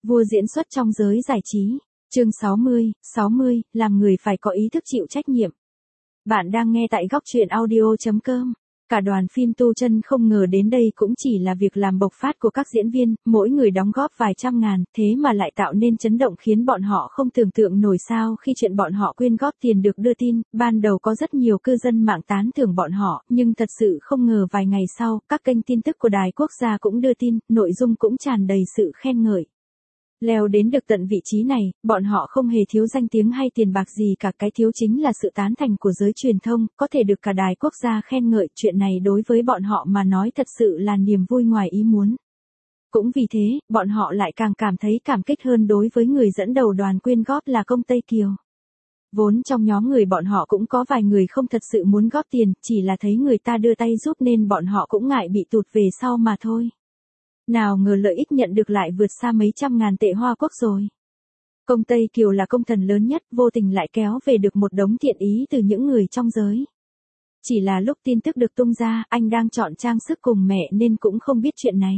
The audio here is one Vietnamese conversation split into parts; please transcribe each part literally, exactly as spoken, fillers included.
Vua diễn xuất trong giới giải trí. Chương sáu mươi, sáu mươi, làm người phải có ý thức chịu trách nhiệm. Bạn đang nghe tại góc truyện audio chấm com. Cả đoàn phim tu chân không ngờ đến đây cũng chỉ là việc làm bộc phát của các diễn viên, mỗi người đóng góp vài trăm ngàn, thế mà lại tạo nên chấn động khiến bọn họ không tưởng tượng nổi sao khi chuyện bọn họ quyên góp tiền được đưa tin. Ban đầu có rất nhiều cư dân mạng tán thưởng bọn họ, nhưng thật sự không ngờ vài ngày sau, các kênh tin tức của đài quốc gia cũng đưa tin, nội dung cũng tràn đầy sự khen ngợi. Leo đến được tận vị trí này, bọn họ không hề thiếu danh tiếng hay tiền bạc gì cả, cái thiếu chính là sự tán thành của giới truyền thông, có thể được cả đài quốc gia khen ngợi, chuyện này đối với bọn họ mà nói thật sự là niềm vui ngoài ý muốn. Cũng vì thế, bọn họ lại càng cảm thấy cảm kích hơn đối với người dẫn đầu đoàn quyên góp là Công Tây Kiều. Vốn trong nhóm người bọn họ cũng có vài người không thật sự muốn góp tiền, chỉ là thấy người ta đưa tay giúp nên bọn họ cũng ngại bị tụt về sau mà thôi. Nào ngờ lợi ích nhận được lại vượt xa mấy trăm ngàn tệ Hoa Quốc rồi. Công Tây Kiều là công thần lớn nhất, vô tình lại kéo về được một đống thiện ý từ những người trong giới. Chỉ là lúc tin tức được tung ra, anh đang chọn trang sức cùng mẹ nên cũng không biết chuyện này.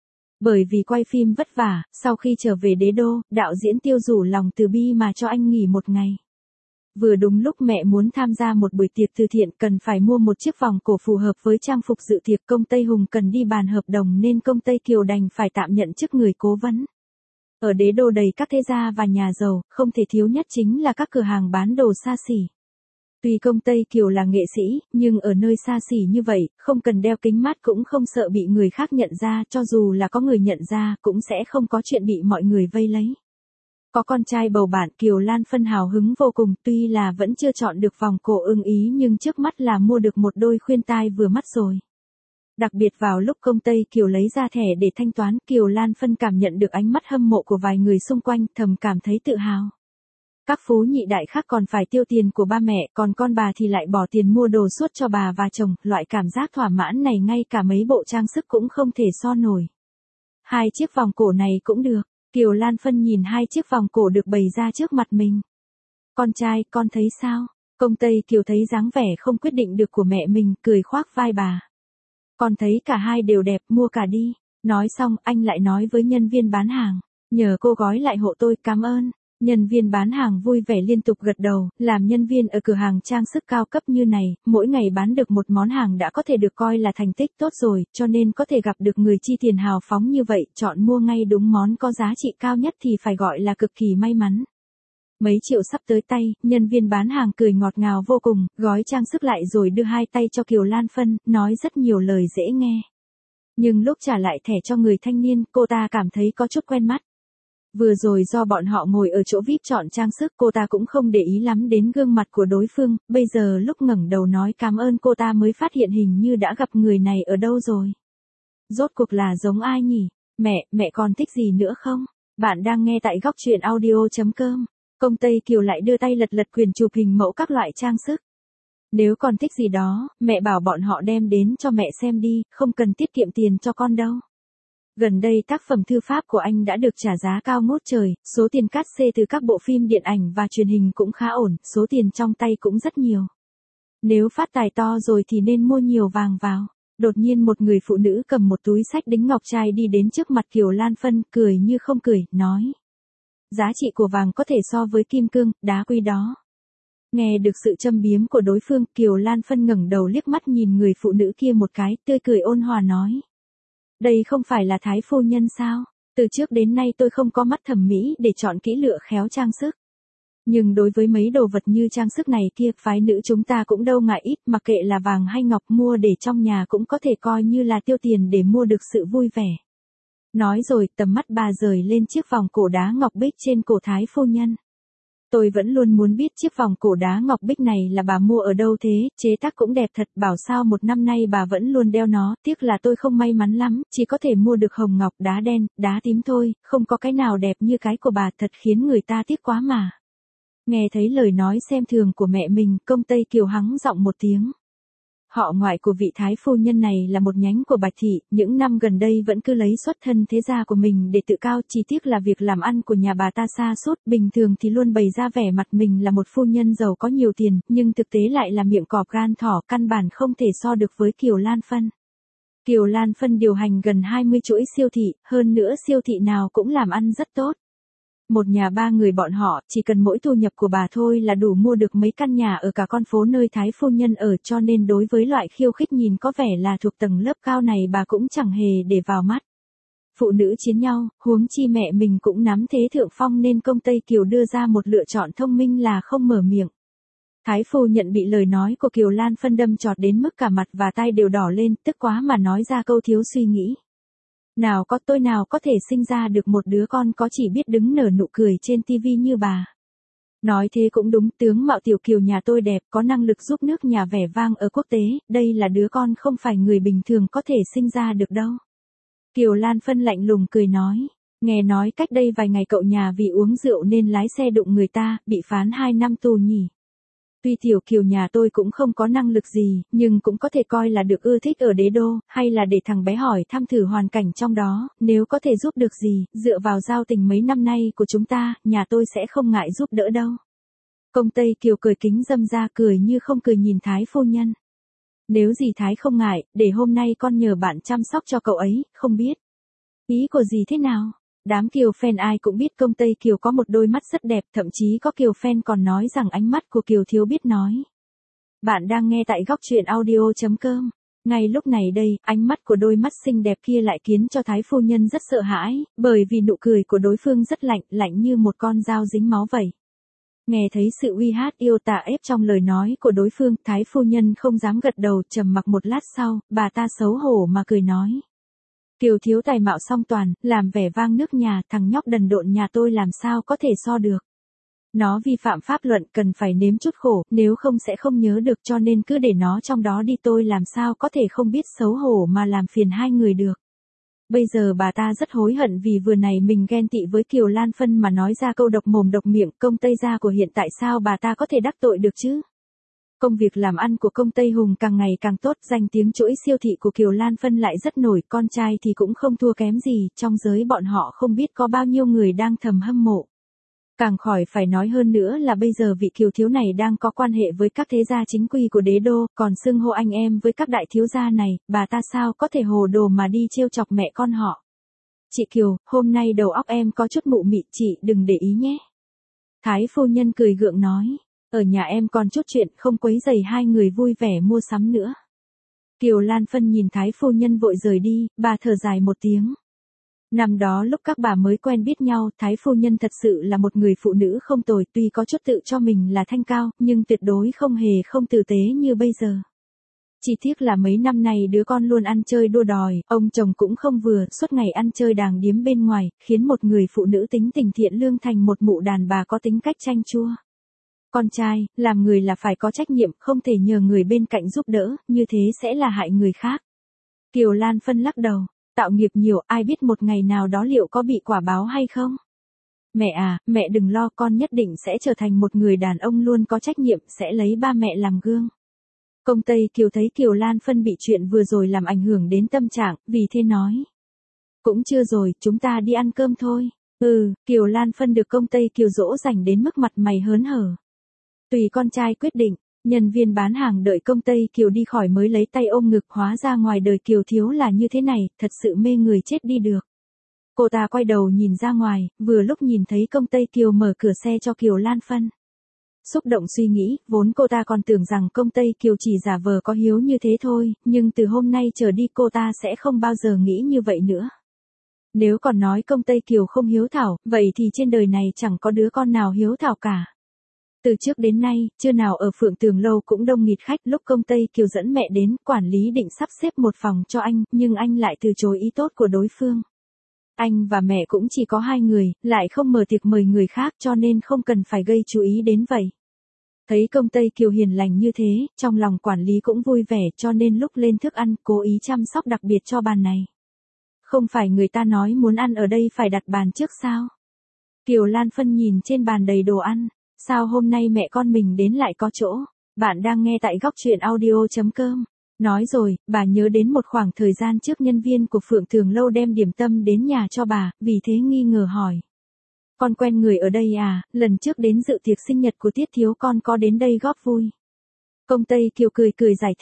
Bởi vì quay phim vất vả, sau khi trở về đế đô, đạo diễn Tiêu rủ lòng từ bi mà cho anh nghỉ một ngày. Vừa đúng lúc mẹ muốn tham gia một buổi tiệc từ thiện, cần phải mua một chiếc vòng cổ phù hợp với trang phục dự tiệc. Công Tây Hùng cần đi bàn hợp đồng nên Công Tây Kiều đành phải tạm nhận chức người cố vấn. Ở đế đô đầy các thế gia và nhà giàu, không thể thiếu nhất chính là các cửa hàng bán đồ xa xỉ. Tuy Công Tây Kiều là nghệ sĩ, nhưng ở nơi xa xỉ như vậy, không cần đeo kính mát cũng không sợ bị người khác nhận ra, cho dù là có người nhận ra, cũng sẽ không có chuyện bị mọi người vây lấy. Có con trai bầu bạn, Kiều Lan Phân hào hứng vô cùng, tuy là vẫn chưa chọn được vòng cổ ưng ý nhưng trước mắt là mua được một đôi khuyên tai vừa mắt rồi. Đặc biệt vào lúc Công Tây Kiều lấy ra thẻ để thanh toán, Kiều Lan Phân cảm nhận được ánh mắt hâm mộ của vài người xung quanh, thầm cảm thấy tự hào. Các phú nhị đại khác còn phải tiêu tiền của ba mẹ, còn con bà thì lại bỏ tiền mua đồ suốt cho bà và chồng, loại cảm giác thỏa mãn này ngay cả mấy bộ trang sức cũng không thể so nổi. Hai chiếc vòng cổ này cũng được. Kiều Lan Phân nhìn hai chiếc vòng cổ được bày ra trước mặt mình. Con trai, con thấy sao? Công Tây Kiều thấy dáng vẻ không quyết định được của mẹ mình, cười khoác vai bà. Con thấy cả hai đều đẹp, mua cả đi. Nói xong, anh lại nói với nhân viên bán hàng. Nhờ cô gói lại hộ tôi, cảm ơn. Nhân viên bán hàng vui vẻ liên tục gật đầu, làm nhân viên ở cửa hàng trang sức cao cấp như này, mỗi ngày bán được một món hàng đã có thể được coi là thành tích tốt rồi, cho nên có thể gặp được người chi tiền hào phóng như vậy, chọn mua ngay đúng món có giá trị cao nhất thì phải gọi là cực kỳ may mắn. Mấy triệu sắp tới tay, nhân viên bán hàng cười ngọt ngào vô cùng, gói trang sức lại rồi đưa hai tay cho Kiều Lan Phân, nói rất nhiều lời dễ nghe. Nhưng lúc trả lại thẻ cho người thanh niên, cô ta cảm thấy có chút quen mắt. Vừa rồi do bọn họ ngồi ở chỗ vi ai pi chọn trang sức, cô ta cũng không để ý lắm đến gương mặt của đối phương, bây giờ lúc ngẩng đầu nói cảm ơn cô ta mới phát hiện hình như đã gặp người này ở đâu rồi. Rốt cuộc là giống ai nhỉ? Mẹ, mẹ còn thích gì nữa không? Bạn đang nghe tại góc truyện audio chấm com. Công Tây Kiều lại đưa tay lật lật quyền chụp hình mẫu các loại trang sức. Nếu còn thích gì đó, mẹ bảo bọn họ đem đến cho mẹ xem đi, không cần tiết kiệm tiền cho con đâu. Gần đây tác phẩm thư pháp của anh đã được trả giá cao ngút trời, số tiền cát xê từ các bộ phim điện ảnh và truyền hình cũng khá ổn, số tiền trong tay cũng rất nhiều. Nếu phát tài to rồi thì nên mua nhiều vàng vào. Đột nhiên một người phụ nữ cầm một túi xách đính ngọc trai đi đến trước mặt Kiều Lan Phân, cười như không cười, nói. Giá trị của vàng có thể so với kim cương, đá quý đó. Nghe được sự châm biếm của đối phương, Kiều Lan Phân ngẩng đầu liếc mắt nhìn người phụ nữ kia một cái, tươi cười ôn hòa nói. Đây không phải là Thái phu nhân sao? Từ trước đến nay tôi không có mắt thẩm mỹ để chọn kỹ lựa khéo trang sức. Nhưng đối với mấy đồ vật như trang sức này kia, phái nữ chúng ta cũng đâu ngại ít, mặc kệ là vàng hay ngọc, mua để trong nhà cũng có thể coi như là tiêu tiền để mua được sự vui vẻ. Nói rồi, tầm mắt bà rời lên chiếc vòng cổ đá ngọc bích trên cổ Thái phu nhân. Tôi vẫn luôn muốn biết chiếc vòng cổ đá ngọc bích này là bà mua ở đâu thế, chế tác cũng đẹp thật, bảo sao một năm nay bà vẫn luôn đeo nó, tiếc là tôi không may mắn lắm, chỉ có thể mua được hồng ngọc, đá đen, đá tím thôi, không có cái nào đẹp như cái của bà, thật khiến người ta tiếc quá mà. Nghe thấy lời nói xem thường của mẹ mình, Công Tây Kiều hắng giọng một tiếng. Họ ngoại của vị thái phu nhân này là một nhánh của Bạch Thị, những năm gần đây vẫn cứ lấy xuất thân thế gia của mình để tự cao, chỉ tiếc là việc làm ăn của nhà bà ta sa sút, bình thường thì luôn bày ra vẻ mặt mình là một phu nhân giàu có nhiều tiền, nhưng thực tế lại là miệng cọp gan thỏ, căn bản không thể so được với Kiều Lan Phân. Kiều Lan Phân điều hành gần hai mươi chuỗi siêu thị, hơn nữa siêu thị nào cũng làm ăn rất tốt. Một nhà ba người bọn họ, chỉ cần mỗi thu nhập của bà thôi là đủ mua được mấy căn nhà ở cả con phố nơi Thái phu nhân ở, cho nên đối với loại khiêu khích nhìn có vẻ là thuộc tầng lớp cao này bà cũng chẳng hề để vào mắt. Phụ nữ chiến nhau, huống chi mẹ mình cũng nắm thế thượng phong nên công Tây Kiều đưa ra một lựa chọn thông minh là không mở miệng. Thái phu nhận bị lời nói của Kiều Lan Phân đâm chọt đến mức cả mặt và tay đều đỏ lên, tức quá mà nói ra câu thiếu suy nghĩ. Nào có tôi nào có thể sinh ra được một đứa con có chỉ biết đứng nở nụ cười trên tivi như bà. Nói thế cũng đúng, tướng mạo tiểu Kiều nhà tôi đẹp, có năng lực giúp nước nhà vẻ vang ở quốc tế, đây là đứa con không phải người bình thường có thể sinh ra được đâu. Kiều Lan Phân lạnh lùng cười nói, nghe nói cách đây vài ngày cậu nhà vì uống rượu nên lái xe đụng người ta, bị phán hai năm tù nhỉ. Tuy tiểu Kiều nhà tôi cũng không có năng lực gì, nhưng cũng có thể coi là được ưa thích ở đế đô, hay là để thằng bé hỏi thăm thử hoàn cảnh trong đó, nếu có thể giúp được gì, dựa vào giao tình mấy năm nay của chúng ta, nhà tôi sẽ không ngại giúp đỡ đâu. Công Tây Kiều cười kính dâm ra cười như không cười nhìn Thái phu nhân. Nếu gì Thái không ngại, để hôm nay con nhờ bạn chăm sóc cho cậu ấy, không biết. Ý của gì thế nào? Đám Kiều fan ai cũng biết công Tây Kiều có một đôi mắt rất đẹp, thậm chí có Kiều fan còn nói rằng ánh mắt của Kiều thiếu biết nói. Bạn đang nghe tại góc truyện audio chấm com. Ngay lúc này đây, ánh mắt của đôi mắt xinh đẹp kia lại khiến cho Thái phu nhân rất sợ hãi, bởi vì nụ cười của đối phương rất lạnh, lạnh như một con dao dính máu vậy. Nghe thấy sự uy hát yêu tà ép trong lời nói của đối phương, Thái phu nhân không dám gật đầu, trầm mặc một lát sau, bà ta xấu hổ mà cười nói. Kiều thiếu tài mạo song toàn, làm vẻ vang nước nhà, thằng nhóc đần độn nhà tôi làm sao có thể so được. Nó vi phạm pháp luận cần phải nếm chút khổ, nếu không sẽ không nhớ được, cho nên cứ để nó trong đó đi, tôi làm sao có thể không biết xấu hổ mà làm phiền hai người được. Bây giờ bà ta rất hối hận vì vừa này mình ghen tị với Kiều Lan Phân mà nói ra câu độc mồm độc miệng, công Tây gia của hiện tại sao bà ta có thể đắc tội được chứ. Công việc làm ăn của công Tây Hùng càng ngày càng tốt, danh tiếng chuỗi siêu thị của Kiều Lan Phân lại rất nổi, con trai thì cũng không thua kém gì, trong giới bọn họ không biết có bao nhiêu người đang thầm hâm mộ. Càng khỏi phải nói hơn nữa là bây giờ vị Kiều thiếu này đang có quan hệ với các thế gia chính quy của đế đô, còn xưng hô anh em với các đại thiếu gia này, bà ta sao có thể hồ đồ mà đi trêu chọc mẹ con họ. Chị Kiều, hôm nay đầu óc em có chút mụ mị, chị đừng để ý nhé. Thái phu nhân cười gượng nói. Ở nhà em còn chút chuyện, không quấy rầy hai người vui vẻ mua sắm nữa. Kiều Lan Phân nhìn Thái phu nhân vội rời đi, bà thở dài một tiếng. Năm đó lúc các bà mới quen biết nhau, Thái phu nhân thật sự là một người phụ nữ không tồi, tuy có chút tự cho mình là thanh cao, nhưng tuyệt đối không hề không tử tế như bây giờ. Chỉ tiếc là mấy năm nay đứa con luôn ăn chơi đua đòi, ông chồng cũng không vừa, suốt ngày ăn chơi đàng điếm bên ngoài, khiến một người phụ nữ tính tình thiện lương thành một mụ đàn bà có tính cách chanh chua. Con trai, làm người là phải có trách nhiệm, không thể nhờ người bên cạnh giúp đỡ, như thế sẽ là hại người khác. Kiều Lan Phân lắc đầu, tạo nghiệp nhiều, ai biết một ngày nào đó liệu có bị quả báo hay không? Mẹ à, mẹ đừng lo, con nhất định sẽ trở thành một người đàn ông luôn có trách nhiệm, sẽ lấy ba mẹ làm gương. Công Tây Kiều thấy Kiều Lan Phân bị chuyện vừa rồi làm ảnh hưởng đến tâm trạng, vì thế nói. Cũng chưa rồi, chúng ta đi ăn cơm thôi. Ừ, Kiều Lan Phân được công Tây Kiều dỗ dành đến mức mặt mày hớn hở. Tùy con trai quyết định, nhân viên bán hàng đợi công Tây Kiều đi khỏi mới lấy tay ôm ngực, hóa ra ngoài đời Kiều thiếu là như thế này, thật sự mê người chết đi được. Cô ta quay đầu nhìn ra ngoài, vừa lúc nhìn thấy công Tây Kiều mở cửa xe cho Kiều Lan Phân. Xúc động suy nghĩ, vốn cô ta còn tưởng rằng công Tây Kiều chỉ giả vờ có hiếu như thế thôi, nhưng từ hôm nay trở đi cô ta sẽ không bao giờ nghĩ như vậy nữa. Nếu còn nói công Tây Kiều không hiếu thảo, vậy thì trên đời này chẳng có đứa con nào hiếu thảo cả. Từ trước đến nay, chưa nào ở Phượng Tường Lâu cũng đông nghịt khách, lúc công Tây Kiều dẫn mẹ đến, quản lý định sắp xếp một phòng cho anh, nhưng anh lại từ chối ý tốt của đối phương. Anh và mẹ cũng chỉ có hai người, lại không mở tiệc mời người khác cho nên không cần phải gây chú ý đến vậy. Thấy công Tây Kiều hiền lành như thế, trong lòng quản lý cũng vui vẻ cho nên lúc lên thức ăn cố ý chăm sóc đặc biệt cho bàn này. Không phải người ta nói muốn ăn ở đây phải đặt bàn trước sao? Kiều Lan Phân nhìn trên bàn đầy đồ ăn. Sao hôm nay mẹ con mình đến lại có chỗ? Bạn đang nghe tại góc truyện audio chấm com. Nói rồi, bà nhớ đến một khoảng thời gian trước nhân viên của Phượng Tường Lâu đem điểm tâm đến nhà cho bà, vì thế nghi ngờ hỏi. Con quen người ở đây à, lần trước đến dự tiệc sinh nhật của Tiết thiếu con có đến đây góp vui. Công Tây Kiều cười cười giải thích,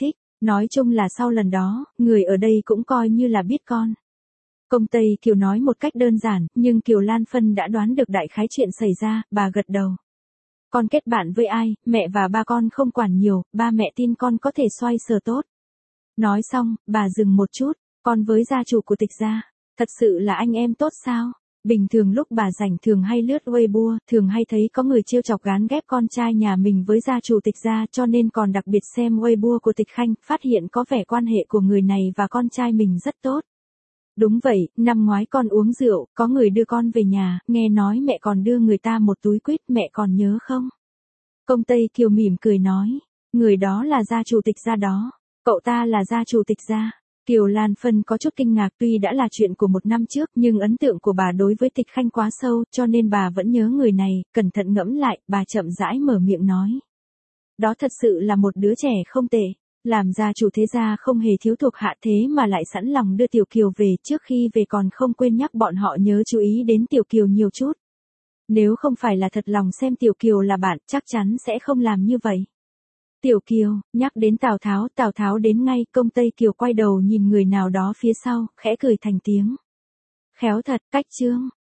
Nói chung là sau lần đó, người ở đây cũng coi như là biết con. Công Tây Kiều nói một cách đơn giản, nhưng Kiều Lan Phân đã đoán được đại khái chuyện xảy ra, bà gật đầu. Con kết bạn với ai, mẹ và ba con không quản nhiều, ba mẹ tin con có thể xoay sở tốt. Nói xong, bà dừng một chút, con với gia chủ của Tịch gia, thật sự là anh em tốt sao? Bình thường lúc bà rảnh thường hay lướt Weibo, thường hay thấy có người trêu chọc gán ghép con trai nhà mình với gia chủ Tịch gia, cho nên còn đặc biệt xem Weibo của Tịch Khanh, phát hiện có vẻ quan hệ của người này và con trai mình rất tốt. Đúng vậy, năm ngoái con uống rượu, có người đưa con về nhà, nghe nói mẹ còn đưa người ta một túi quýt, mẹ còn nhớ không? Công Tây Kiều mỉm cười nói, người đó là gia chủ Tịch gia đó, cậu ta là gia chủ Tịch gia. Kiều Lan Phân có chút kinh ngạc, tuy đã là chuyện của một năm trước nhưng ấn tượng của bà đối với Tịch Khanh quá sâu, cho nên bà vẫn nhớ người này, cẩn thận ngẫm lại, bà chậm rãi mở miệng nói. Đó thật sự là một đứa trẻ không tệ, làm gia chủ thế gia không hề thiếu thuộc hạ thế mà lại sẵn lòng đưa Tiểu Kiều về, trước khi về còn không quên nhắc bọn họ nhớ chú ý đến Tiểu Kiều nhiều chút. Nếu không phải là thật lòng xem Tiểu Kiều là bạn, chắc chắn sẽ không làm như vậy. Tiểu Kiều, nhắc đến Tào Tháo, Tào Tháo đến ngay, Công Tây Kiều quay đầu nhìn người nào đó phía sau, khẽ cười thành tiếng. Khéo thật, cách Trương.